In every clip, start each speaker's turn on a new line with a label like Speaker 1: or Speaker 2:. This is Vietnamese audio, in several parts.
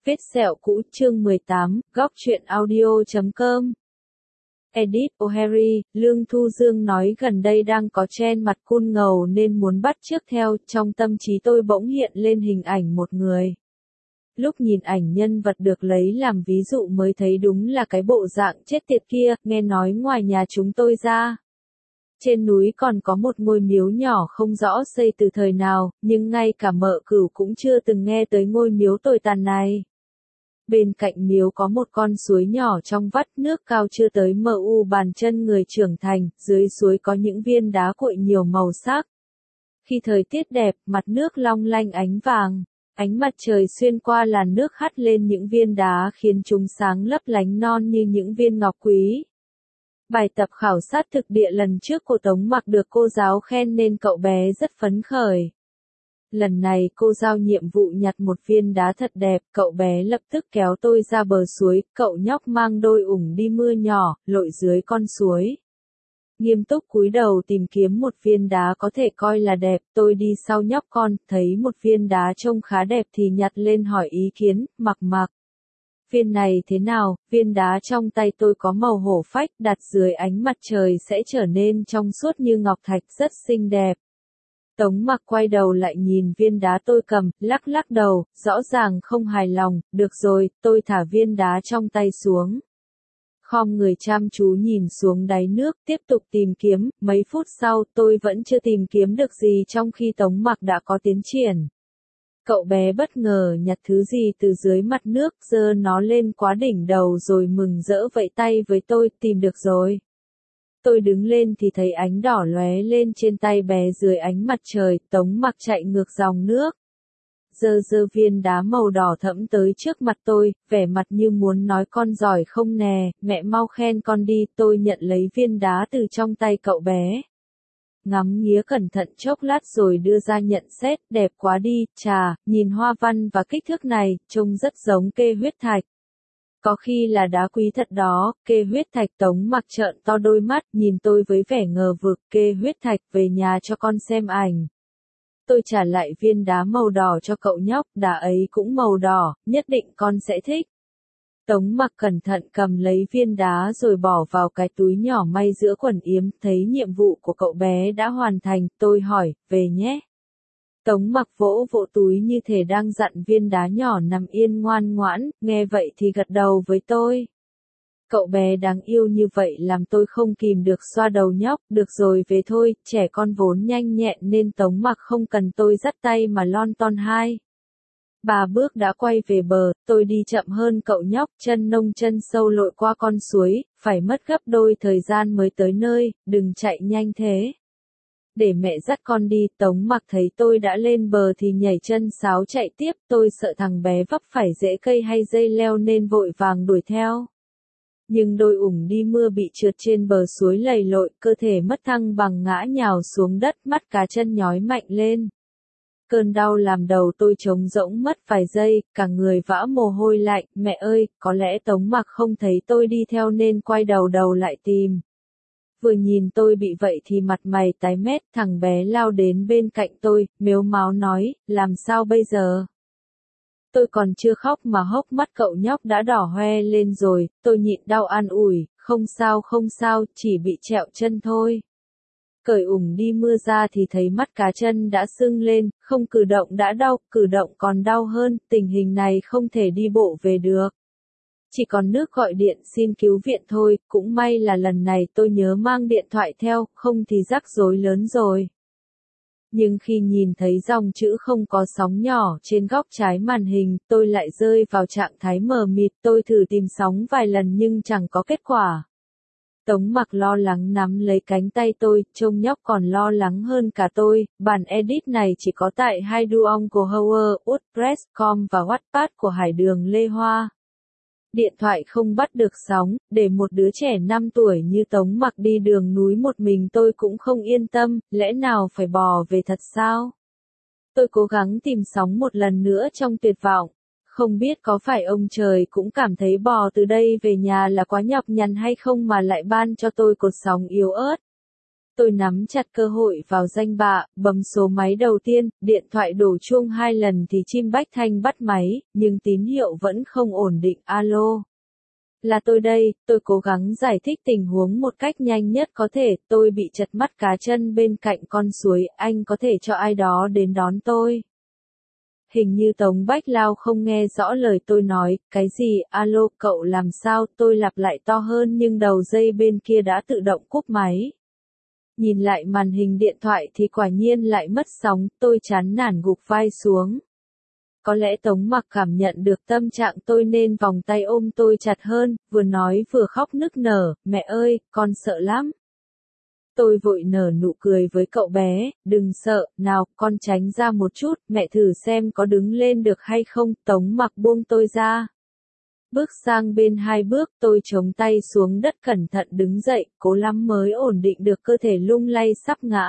Speaker 1: Vết sẹo cũ chương 18, góc truyện audio.com. Edith O'Harry, Lương Thu Dương nói gần đây đang có trend mặt cool ngầu nên muốn bắt chước theo, trong tâm trí tôi bỗng hiện lên hình ảnh một người. Lúc nhìn ảnh nhân vật được lấy làm ví dụ mới thấy đúng là cái bộ dạng chết tiệt kia, nghe nói ngoài nhà chúng tôi ra. Trên núi còn có một ngôi miếu nhỏ không rõ xây từ thời nào, nhưng ngay cả mợ cửu cũng chưa từng nghe tới ngôi miếu tồi tàn này. Bên cạnh miếu có một con suối nhỏ trong vắt, nước cao chưa tới mu bàn chân người trưởng thành, dưới suối có những viên đá cuội nhiều màu sắc. Khi thời tiết đẹp, mặt nước long lanh ánh vàng, ánh mặt trời xuyên qua làn nước hắt lên những viên đá khiến chúng sáng lấp lánh non như những viên ngọc quý. Bài tập khảo sát thực địa lần trước của Tống Mặc được cô giáo khen nên cậu bé rất phấn khởi. Lần này cô giao nhiệm vụ nhặt một viên đá thật đẹp, cậu bé lập tức kéo tôi ra bờ suối, cậu nhóc mang đôi ủng đi mưa nhỏ, lội dưới con suối. Nghiêm túc cúi đầu tìm kiếm một viên đá có thể coi là đẹp, tôi đi sau nhóc con, thấy một viên đá trông khá đẹp thì nhặt lên hỏi ý kiến, Mặc. Viên này thế nào? Viên đá trong tay tôi có màu hổ phách, đặt dưới ánh mặt trời sẽ trở nên trong suốt như ngọc thạch, rất xinh đẹp. Tống Mặc quay đầu lại nhìn viên đá tôi cầm, lắc đầu, rõ ràng không hài lòng, được rồi, tôi thả viên đá trong tay xuống. Khom người chăm chú nhìn xuống đáy nước, tiếp tục tìm kiếm, mấy phút sau tôi vẫn chưa tìm kiếm được gì trong khi Tống Mặc đã có tiến triển. Cậu bé bất ngờ nhặt thứ gì từ dưới mặt nước, giơ nó lên quá đỉnh đầu rồi mừng rỡ vẫy tay với tôi, tìm được rồi. Tôi đứng lên thì thấy ánh đỏ lóe lên trên tay bé dưới ánh mặt trời, Tống Mặc chạy ngược dòng nước. Giơ viên đá màu đỏ thẫm tới trước mặt tôi, vẻ mặt như muốn nói con giỏi không nè, mẹ mau khen con đi, tôi nhận lấy viên đá từ trong tay cậu bé. Ngắm nghía cẩn thận chốc lát rồi đưa ra nhận xét, đẹp quá đi, chà, nhìn hoa văn và kích thước này, trông rất giống kê huyết thạch. Có khi là đá quý thật đó, kê huyết thạch. Tống Mặc trợn to đôi mắt, nhìn tôi với vẻ ngờ vực, kê huyết thạch, về nhà cho con xem ảnh. Tôi trả lại viên đá màu đỏ cho cậu nhóc, đá ấy cũng màu đỏ, nhất định con sẽ thích. Tống Mặc cẩn thận cầm lấy viên đá rồi bỏ vào cái túi nhỏ may giữa quần yếm, thấy nhiệm vụ của cậu bé đã hoàn thành, tôi hỏi, về nhé. Tống Mặc vỗ túi như thể đang dặn viên đá nhỏ nằm yên ngoan ngoãn, nghe vậy thì gật đầu với tôi. Cậu bé đáng yêu như vậy làm tôi không kìm được xoa đầu nhóc, được rồi về thôi, trẻ con vốn nhanh nhẹn nên Tống Mặc không cần tôi dắt tay mà lon ton 2-3 bước đã quay về bờ, tôi đi chậm hơn cậu nhóc, chân nông chân sâu lội qua con suối, phải mất gấp đôi thời gian mới tới nơi, đừng chạy nhanh thế. Để mẹ dắt con đi. Tống Mặc thấy tôi đã lên bờ thì nhảy chân sáo chạy tiếp, tôi sợ thằng bé vấp phải rễ cây hay dây leo nên vội vàng đuổi theo. Nhưng đôi ủng đi mưa bị trượt trên bờ suối lầy lội, cơ thể mất thăng bằng ngã nhào xuống đất, mắt cá chân nhói mạnh lên. Cơn đau làm đầu tôi trống rỗng mất vài giây, cả người vã mồ hôi lạnh, mẹ ơi, có lẽ Tống Mặc không thấy tôi đi theo nên quay đầu lại tìm. Vừa nhìn tôi bị vậy thì mặt mày tái mét, thằng bé lao đến bên cạnh tôi, mếu máo nói, làm sao bây giờ? Tôi còn chưa khóc mà hốc mắt cậu nhóc đã đỏ hoe lên rồi, tôi nhịn đau an ủi, không sao, chỉ bị trẹo chân thôi. Cởi ủng đi mưa ra thì thấy mắt cá chân đã sưng lên, không cử động đã đau, cử động còn đau hơn, tình hình này không thể đi bộ về được. Chỉ còn nước gọi điện xin cứu viện thôi, cũng may là lần này tôi nhớ mang điện thoại theo, không thì rắc rối lớn rồi. Nhưng khi nhìn thấy dòng chữ không có sóng nhỏ trên góc trái màn hình, tôi lại rơi vào trạng thái mờ mịt, tôi thử tìm sóng vài lần nhưng chẳng có kết quả. Tống Mặc lo lắng nắm lấy cánh tay tôi, trông nhóc còn lo lắng hơn cả tôi, bản edit này chỉ có tại Haiduong của Howard, WordPress.com và Wattpad của Hải Đường Lê Hoa. Điện thoại không bắt được sóng, để một đứa trẻ 5 tuổi như Tống Mặc đi đường núi một mình tôi cũng không yên tâm, lẽ nào phải bò về thật sao? Tôi cố gắng tìm sóng một lần nữa trong tuyệt vọng. Không biết có phải ông trời cũng cảm thấy bò từ đây về nhà là quá nhọc nhằn hay không mà lại ban cho tôi cột sóng yếu ớt. Tôi nắm chặt cơ hội vào danh bạ, bấm số máy đầu tiên, điện thoại đổ chuông 2 lần thì chim Bách Thanh bắt máy, nhưng tín hiệu vẫn không ổn định. Alo. Là tôi đây, tôi cố gắng giải thích tình huống một cách nhanh nhất có thể, tôi bị trật mắt cá chân bên cạnh con suối, anh có thể cho ai đó đến đón tôi. Hình như Tống Bách Lao không nghe rõ lời tôi nói, cái gì, alo, cậu làm sao, tôi lặp lại to hơn nhưng đầu dây bên kia đã tự động cúp máy. Nhìn lại màn hình điện thoại thì quả nhiên lại mất sóng, tôi chán nản gục vai xuống. Có lẽ Tống Mặc cảm nhận được tâm trạng tôi nên vòng tay ôm tôi chặt hơn, vừa nói vừa khóc nức nở, mẹ ơi, con sợ lắm. Tôi vội nở nụ cười với cậu bé, đừng sợ, nào, con tránh ra một chút, mẹ thử xem có đứng lên được hay không, Tống Mặc buông tôi ra. Bước sang bên 2 bước, tôi chống tay xuống đất cẩn thận đứng dậy, cố lắm mới ổn định được cơ thể lung lay sắp ngã.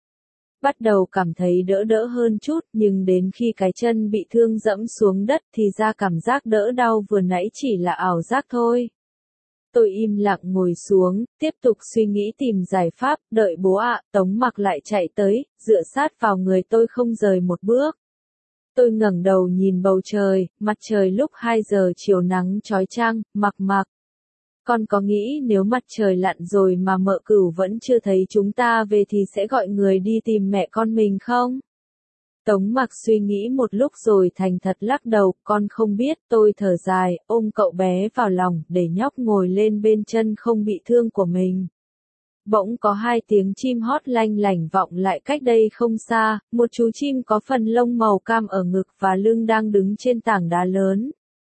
Speaker 1: Bắt đầu cảm thấy đỡ đỡ hơn chút, nhưng đến khi cái chân bị thương dẫm xuống đất thì ra cảm giác đỡ đau vừa nãy chỉ là ảo giác thôi. Tôi im lặng ngồi xuống, tiếp tục suy nghĩ tìm giải pháp, đợi bố ạ, Tống Mặc lại chạy tới, dựa sát vào người tôi không rời một bước. Tôi ngẩng đầu nhìn bầu trời, mặt trời lúc 2 giờ chiều nắng chói chang, Mặc. Con có nghĩ nếu mặt trời lặn rồi mà mợ Cửu vẫn chưa thấy chúng ta về thì sẽ gọi người đi tìm mẹ con mình không? Tống Mặc suy nghĩ một lúc rồi thành thật lắc đầu, con không biết, tôi thở dài, ôm cậu bé vào lòng, để nhóc ngồi lên bên chân không bị thương của mình. Bỗng có 2 tiếng chim hót lanh lảnh vọng lại cách đây không xa, một chú chim có phần lông màu cam ở ngực và lưng đang đứng trên tảng đá lớn.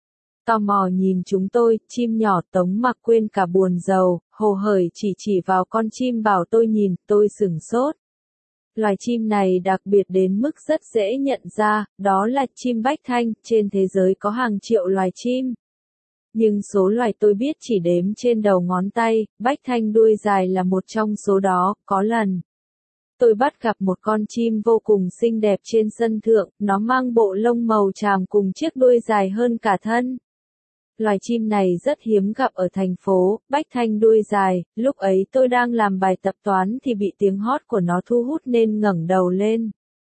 Speaker 1: Tò mò nhìn chúng tôi, chim nhỏ. Tống Mặc quên cả buồn rầu, hồ hởi chỉ vào con chim bảo tôi nhìn, tôi sửng sốt. Loài chim này đặc biệt đến mức rất dễ nhận ra, đó là chim Bách Thanh, trên thế giới có hàng triệu loài chim. Nhưng số loài tôi biết chỉ đếm trên đầu ngón tay, Bách Thanh đuôi dài là một trong số đó, có lần. Tôi bắt gặp một con chim vô cùng xinh đẹp trên sân thượng, nó mang bộ lông màu tràm cùng chiếc đuôi dài hơn cả thân. Loài chim này rất hiếm gặp ở thành phố, Bách Thanh đuôi dài, lúc ấy tôi đang làm bài tập toán thì bị tiếng hót của nó thu hút nên ngẩng đầu lên.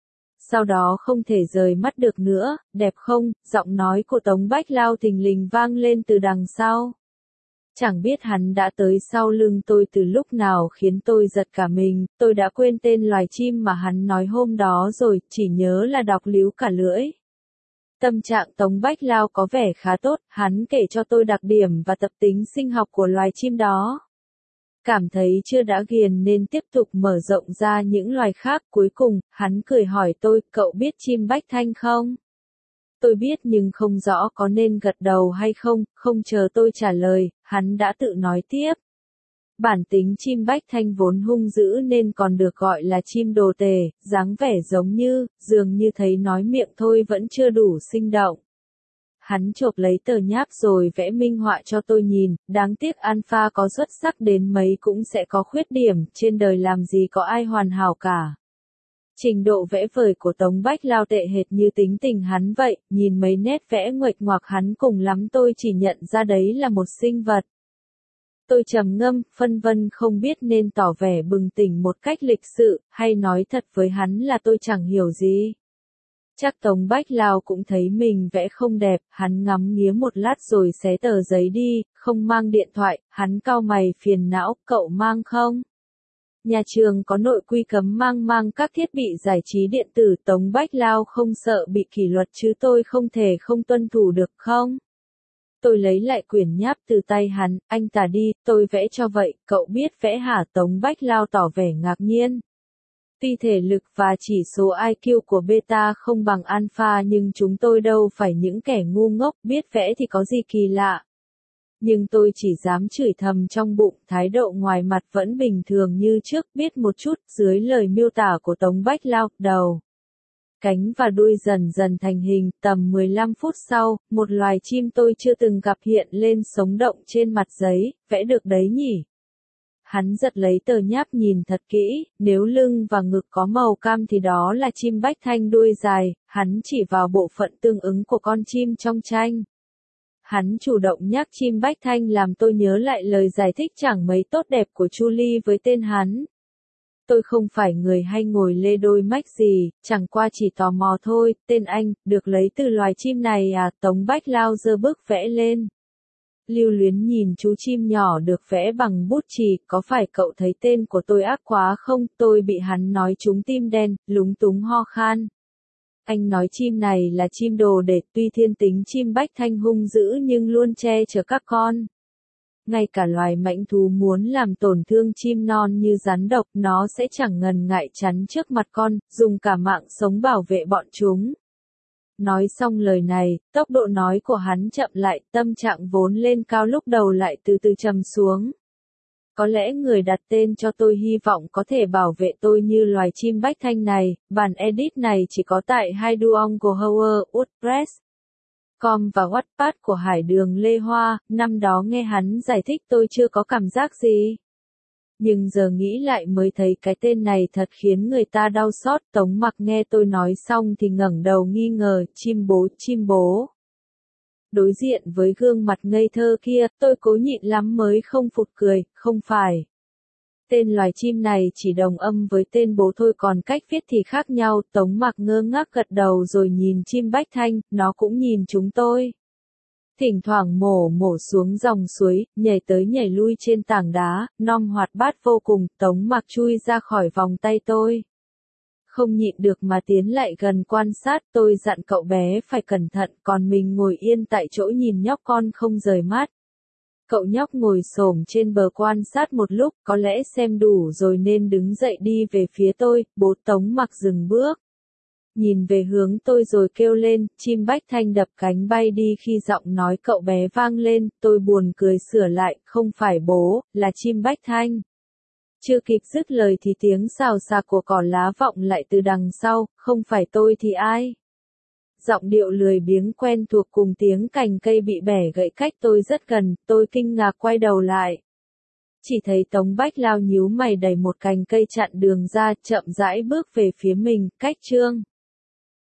Speaker 1: Sau đó không thể rời mắt được nữa, đẹp không, giọng nói của Tống Bách Lao thình lình vang lên từ đằng sau. Chẳng biết hắn đã tới sau lưng tôi từ lúc nào khiến tôi giật cả mình, tôi đã quên tên loài chim mà hắn nói hôm đó rồi, chỉ nhớ là đọc líu cả lưỡi. Tâm trạng Tống Bách Lao có vẻ khá tốt, hắn kể cho tôi đặc điểm và tập tính sinh học của loài chim đó. Cảm thấy chưa đã ghiền nên tiếp tục mở rộng ra những loài khác, cuối cùng, hắn cười hỏi tôi, cậu biết chim Bách Thanh không? Tôi biết nhưng không rõ có nên gật đầu hay không, không chờ tôi trả lời, hắn đã tự nói tiếp. Bản tính chim Bách Thanh vốn hung dữ nên còn được gọi là chim đồ tể, dáng vẻ dường như thấy nói miệng thôi vẫn chưa đủ sinh động. Hắn chộp lấy tờ nháp rồi vẽ minh họa cho tôi nhìn, đáng tiếc alpha có xuất sắc đến mấy cũng sẽ có khuyết điểm, trên đời làm gì có ai hoàn hảo cả. Trình độ vẽ vời của Tống Bách Lao tệ hệt như tính tình hắn vậy, nhìn mấy nét vẽ nguệch ngoạc hắn cùng lắm tôi chỉ nhận ra đấy là một sinh vật. Tôi trầm ngâm, phân vân không biết nên tỏ vẻ bừng tỉnh một cách lịch sự, hay nói thật với hắn là tôi chẳng hiểu gì. Chắc Tống Bách Lao cũng thấy mình vẽ không đẹp, hắn ngắm nghía một lát rồi xé tờ giấy đi, không mang điện thoại, hắn cau mày phiền não, cậu mang không? Nhà trường có nội quy cấm mang các thiết bị giải trí điện tử, Tống Bách Lao không sợ bị kỷ luật chứ tôi không thể không tuân thủ được không? Tôi lấy lại quyển nháp từ tay hắn, anh tả đi, tôi vẽ cho vậy, cậu biết vẽ hả? Tống Bách Lao tỏ vẻ ngạc nhiên. Tuy thể lực và chỉ số IQ của beta không bằng alpha nhưng chúng tôi đâu phải những kẻ ngu ngốc, biết vẽ thì có gì kỳ lạ. Nhưng tôi chỉ dám chửi thầm trong bụng, thái độ ngoài mặt vẫn bình thường như trước, biết một chút, dưới lời miêu tả của Tống Bách Lao, đầu, cánh và đuôi dần dần thành hình, tầm 15 phút sau, một loài chim tôi chưa từng gặp hiện lên sống động trên mặt giấy, vẽ được đấy nhỉ? Hắn giật lấy tờ nháp nhìn thật kỹ, nếu lưng và ngực có màu cam thì đó là chim Bách Thanh đuôi dài, hắn chỉ vào bộ phận tương ứng của con chim trong tranh. Hắn chủ động nhắc chim Bách Thanh làm tôi nhớ lại lời giải thích chẳng mấy tốt đẹp của Chu Ly với tên hắn. tôi không phải người hay ngồi lê đôi mách gì, chẳng qua chỉ tò mò thôi, tên anh, được lấy từ loài chim này à, Tống Bách Lao giơ bức vẽ lên. Lưu luyến nhìn chú chim nhỏ được vẽ bằng bút chì, có phải cậu thấy tên của tôi ác quá không, tôi bị hắn nói trúng tim đen, lúng túng ho khan. Anh nói chim này là chim đồ để, tuy thiên tính chim Bách Thanh hung dữ nhưng luôn che chở các con. Ngay cả loài mãnh thú muốn làm tổn thương chim non như rắn độc, nó sẽ chẳng ngần ngại chắn trước mặt con, dùng cả mạng sống bảo vệ bọn chúng. Nói xong lời này, tốc độ nói của hắn chậm lại, tâm trạng vốn lên cao lúc đầu lại từ từ trầm xuống. Có lẽ người đặt tên cho tôi hy vọng có thể bảo vệ tôi như loài chim Bách Thanh này, bản edit này chỉ có tại Haiduong của Howard, WordPress. Com và Wattpad của Hải Đường Lê Hoa, năm đó nghe hắn giải thích tôi chưa có cảm giác gì. Nhưng giờ nghĩ lại mới thấy cái tên này thật khiến người ta đau xót. Tống Mặc nghe tôi nói xong thì ngẩng đầu nghi ngờ, chim bố. Đối diện với gương mặt ngây thơ kia, tôi cố nhịn lắm mới không phụt cười, không phải. Tên loài chim này chỉ đồng âm với tên bố thôi, còn cách viết thì khác nhau. Tống Mặc ngơ ngác gật đầu rồi nhìn chim Bách Thanh, nó cũng nhìn chúng tôi. Thỉnh thoảng mổ xuống dòng suối, nhảy tới nhảy lui trên tảng đá, non hoạt bát vô cùng. Tống Mặc chui ra khỏi vòng tay tôi. Không nhịn được mà tiến lại gần quan sát, tôi dặn cậu bé phải cẩn thận, còn mình ngồi yên tại chỗ nhìn nhóc con không rời mắt. Cậu nhóc ngồi xổm trên bờ quan sát một lúc, có lẽ xem đủ rồi nên đứng dậy đi về phía tôi. Bố Tống Mặc dừng bước. Nhìn về hướng tôi rồi kêu lên, chim Bách Thanh đập cánh bay đi. Khi giọng nói cậu bé vang lên, tôi buồn cười sửa lại, không phải bố, là chim Bách Thanh. Chưa kịp dứt lời thì tiếng xào xạc của cỏ lá vọng lại từ đằng sau, không phải tôi thì ai? Giọng điệu lười biếng quen thuộc cùng tiếng cành cây bị bẻ gãy cách tôi rất gần, tôi kinh ngạc quay đầu lại. Chỉ thấy Tống Bách Lao nhíu mày đẩy một cành cây chặn đường ra, chậm rãi bước về phía mình, cách Trương.